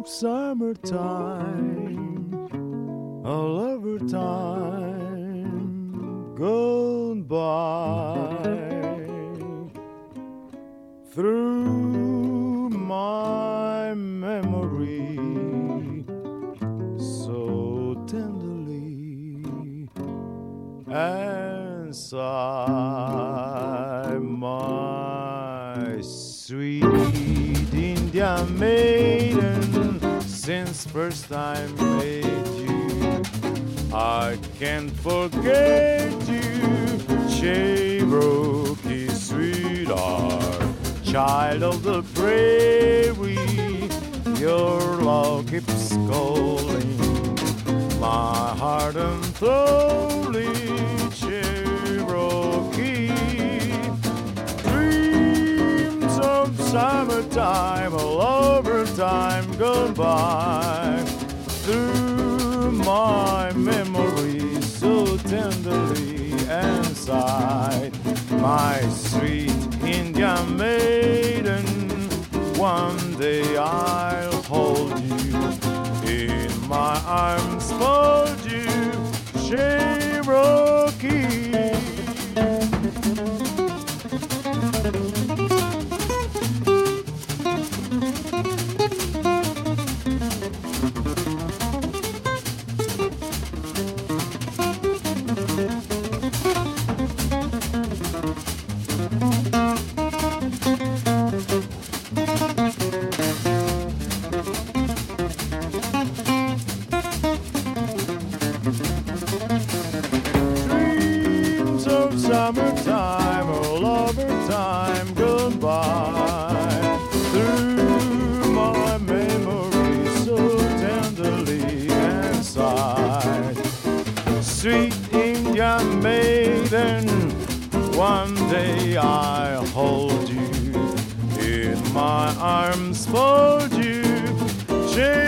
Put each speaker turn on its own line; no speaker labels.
of summertime, all over time gone by. Through my memory, so tenderly, and sigh, my sweet Indian maiden, since first I made you, I can't forget you, Cherokee sweetheart. Child of the prairie, your love keeps calling my heart and slowly, Cherokee. Dreams of summertime, all over time gone by. Through my memory, so tenderly and sigh, my sweet Indian maiden, one day I'll hold you in my arms, fold you, Cherokee. Summertime, all over time gone by. Through my memory, so tenderly and sigh. Sweet Indian maiden, one day I'll hold you in my arms, fold you.